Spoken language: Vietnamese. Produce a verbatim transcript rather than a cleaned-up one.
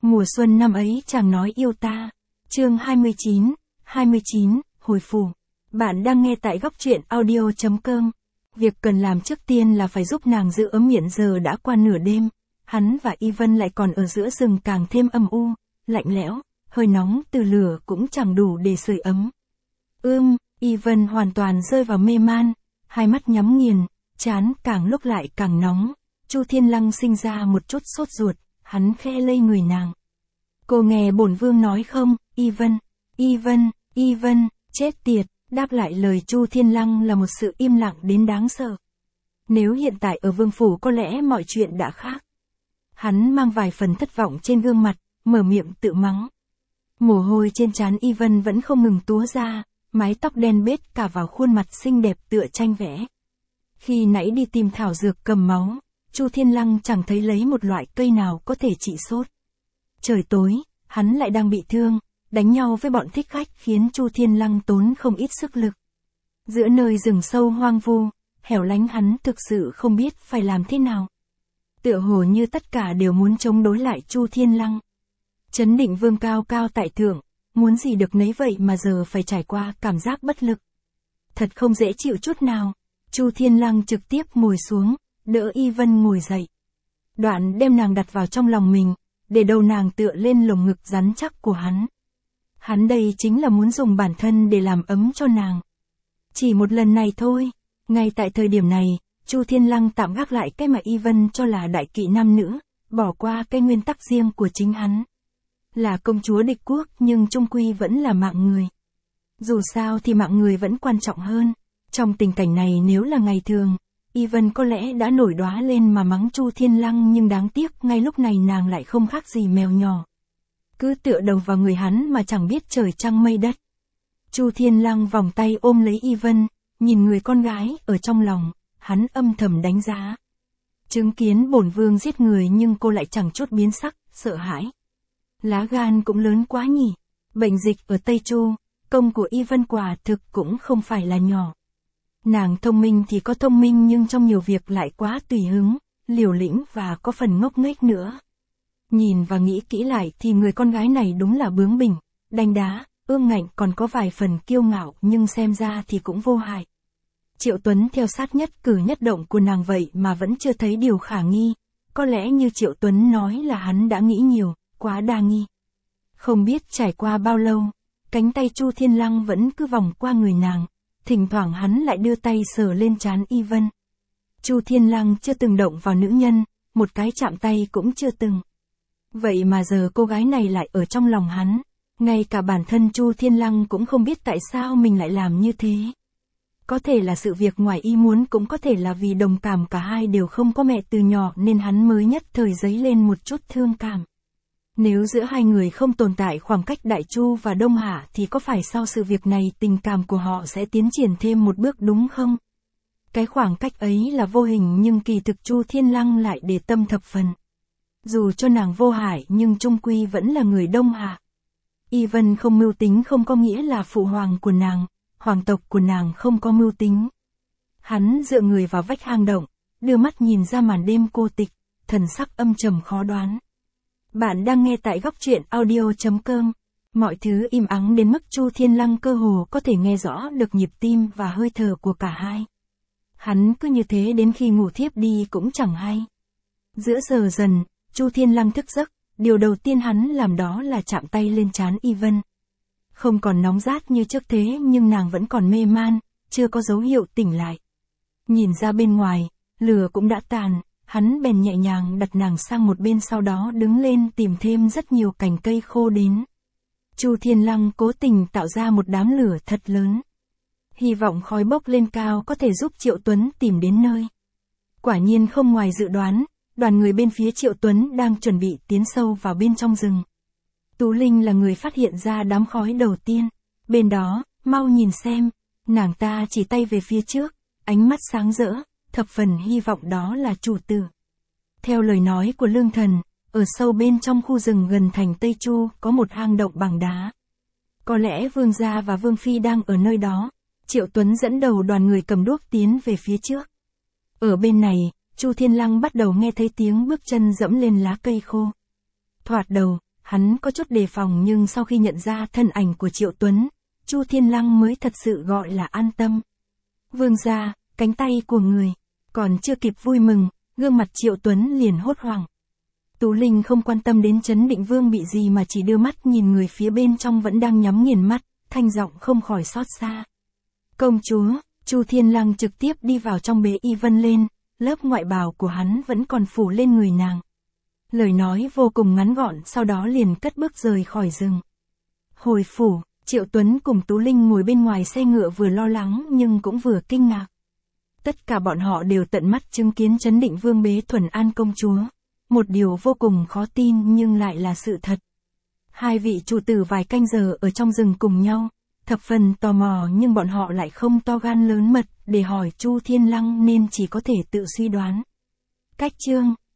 Mùa xuân năm ấy chàng nói yêu ta. Chương hai mươi chín, hai mươi chín, hồi phủ. Bạn đang nghe tại góc truyện audio chấm com. Việc cần làm trước tiên là phải giúp nàng giữ ấm, hiện giờ đã qua nửa đêm. Hắn và Ivan lại còn ở giữa rừng càng thêm âm u, lạnh lẽo, hơi nóng từ lửa cũng chẳng đủ để sưởi ấm. Ưm, Ivan hoàn toàn rơi vào mê man, hai mắt nhắm nghiền, trán càng lúc lại càng nóng. Chu Thiên Lăng sinh ra một chút sốt ruột, hắn khe lây người nàng. Cô nghe bổn vương nói không, Ivan, Ivan, Ivan, chết tiệt, đáp lại lời Chu Thiên Lăng là một sự im lặng đến đáng sợ. Nếu hiện tại ở vương phủ có lẽ mọi chuyện đã khác. Hắn mang vài phần thất vọng trên gương mặt, mở miệng tự mắng. Mồ hôi trên trán Ivan vẫn không ngừng túa ra, mái tóc đen bết cả vào khuôn mặt xinh đẹp tựa tranh vẽ. Khi nãy đi tìm thảo dược cầm máu, Chu Thiên Lăng chẳng thấy lấy một loại cây nào có thể trị sốt. Trời tối, hắn lại đang bị thương, đánh nhau với bọn thích khách khiến Chu Thiên Lăng tốn không ít sức lực. Giữa nơi rừng sâu hoang vu, hẻo lánh, hắn thực sự không biết phải làm thế nào. Tựa hồ như tất cả đều muốn chống đối lại Chu Thiên Lăng. Chấn Định Vương cao cao tại thượng, muốn gì được nấy vậy mà giờ phải trải qua cảm giác bất lực. Thật không dễ chịu chút nào. Chu Thiên Lăng trực tiếp ngồi xuống, đỡ Ivan ngồi dậy. Đoạn đem nàng đặt vào trong lòng mình, để đầu nàng tựa lên lồng ngực rắn chắc của hắn. Hắn đây chính là muốn dùng bản thân để làm ấm cho nàng. Chỉ một lần này thôi, ngay tại thời điểm này, Chu Thiên Lăng tạm gác lại cái mà Ivan cho là đại kỵ nam nữ, bỏ qua cái nguyên tắc riêng của chính hắn. Là công chúa địch quốc nhưng chung quy vẫn là mạng người. Dù sao thì mạng người vẫn quan trọng hơn. Trong tình cảnh này nếu là ngày thường, Ivan có lẽ đã nổi đoá lên mà mắng Chu Thiên Lăng, nhưng đáng tiếc ngay lúc này nàng lại không khác gì mèo nhỏ. Cứ tựa đầu vào người hắn mà chẳng biết trời trăng mây đất. Chu Thiên Lăng vòng tay ôm lấy Ivan, nhìn người con gái ở trong lòng, hắn âm thầm đánh giá. Chứng kiến bổn vương giết người nhưng cô lại chẳng chút biến sắc, sợ hãi. Lá gan cũng lớn quá nhỉ. Bệnh dịch ở Tây Chu, công của Ivan quả thực cũng không phải là nhỏ. Nàng thông minh thì có thông minh nhưng trong nhiều việc lại quá tùy hứng, liều lĩnh và có phần ngốc nghếch nữa. Nhìn và nghĩ kỹ lại thì người con gái này đúng là bướng bỉnh, đanh đá, ương ngạnh, còn có vài phần kiêu ngạo, nhưng xem ra thì cũng vô hại. Triệu Tuấn theo sát nhất cử nhất động của nàng vậy mà vẫn chưa thấy điều khả nghi. Có lẽ như Triệu Tuấn nói là hắn đã nghĩ nhiều, quá đa nghi. Không biết trải qua bao lâu, cánh tay Chu Thiên Lăng vẫn cứ vòng qua người nàng. Thỉnh thoảng hắn lại đưa tay sờ lên trán Ivan. Chu Thiên Lăng chưa từng động vào nữ nhân, một cái chạm tay cũng chưa từng. Vậy mà giờ cô gái này lại ở trong lòng hắn. Ngay cả bản thân Chu Thiên Lăng cũng không biết tại sao mình lại làm như thế. Có thể là sự việc ngoài ý muốn, cũng có thể là vì đồng cảm, cả hai đều không có mẹ từ nhỏ nên hắn mới nhất thời dấy lên một chút thương cảm. Nếu giữa hai người không tồn tại khoảng cách Đại Chu và Đông Hạ thì có phải sau sự việc này tình cảm của họ sẽ tiến triển thêm một bước đúng không? Cái khoảng cách ấy là vô hình nhưng kỳ thực Chu Thiên Lăng lại để tâm thập phần. Dù cho nàng vô hại nhưng chung quy vẫn là người Đông Hạ. Ivan không mưu tính không có nghĩa là phụ hoàng của nàng, hoàng tộc của nàng không có mưu tính. Hắn dựa người vào vách hang động, đưa mắt nhìn ra màn đêm cô tịch, thần sắc âm trầm khó đoán. Bạn đang nghe tại góc truyện audio chấm com. Mọi thứ im ắng đến mức Chu Thiên Lăng cơ hồ có thể nghe rõ được nhịp tim và hơi thở của cả hai. Hắn cứ như thế đến khi ngủ thiếp đi cũng chẳng hay. Giữa giờ dần, Chu Thiên Lăng thức giấc, điều đầu tiên hắn làm đó là chạm tay lên trán Ivan. Không còn nóng rát như trước thế nhưng nàng vẫn còn mê man, chưa có dấu hiệu tỉnh lại. Nhìn ra bên ngoài, lửa cũng đã tàn. Hắn bèn nhẹ nhàng đặt nàng sang một bên, sau đó đứng lên tìm thêm rất nhiều cành cây khô đến. Chu Thiên Lăng cố tình tạo ra một đám lửa thật lớn. Hy vọng khói bốc lên cao có thể giúp Triệu Tuấn tìm đến nơi. Quả nhiên không ngoài dự đoán, đoàn người bên phía Triệu Tuấn đang chuẩn bị tiến sâu vào bên trong rừng. Tú Linh là người phát hiện ra đám khói đầu tiên. Bên đó, mau nhìn xem, nàng ta chỉ tay về phía trước, ánh mắt sáng rỡ. Thập phần hy vọng đó là chủ tử. Theo lời nói của Lương Thần, ở sâu bên trong khu rừng gần thành Tây Chu có một hang động bằng đá. Có lẽ vương gia và vương phi đang ở nơi đó. Triệu Tuấn dẫn đầu đoàn người cầm đuốc tiến về phía trước. Ở bên này, Chu Thiên Lăng bắt đầu nghe thấy tiếng bước chân dẫm lên lá cây khô. Thoạt đầu, Hắn có chút đề phòng nhưng sau khi nhận ra thân ảnh của Triệu Tuấn, Chu Thiên Lăng mới thật sự gọi là an tâm. Vương gia, cánh tay của người, còn chưa kịp vui mừng, gương mặt Triệu Tuấn liền hốt hoảng. Tú Linh không quan tâm đến Trấn Định Vương bị gì mà chỉ đưa mắt nhìn người phía bên trong vẫn đang nhắm nghiền mắt, thanh giọng không khỏi xót xa. Công chúa, Chu Thiên Lăng trực tiếp đi vào trong bế y vân lên, lớp ngoại bào của hắn vẫn còn phủ lên người nàng. Lời nói vô cùng ngắn gọn, sau đó liền cất bước rời khỏi rừng. Hồi phủ, Triệu Tuấn cùng Tú Linh ngồi bên ngoài xe ngựa vừa lo lắng nhưng cũng vừa kinh ngạc. Tất cả bọn họ đều tận mắt chứng kiến Trấn Định Vương bế Thuần An công chúa. Một điều vô cùng khó tin nhưng lại là sự thật. Hai vị chủ tử vài canh giờ ở trong rừng cùng nhau, thập phần tò mò nhưng bọn họ lại không to gan lớn mật để hỏi Chu Thiên Lăng nên chỉ có thể tự suy đoán. Cách chương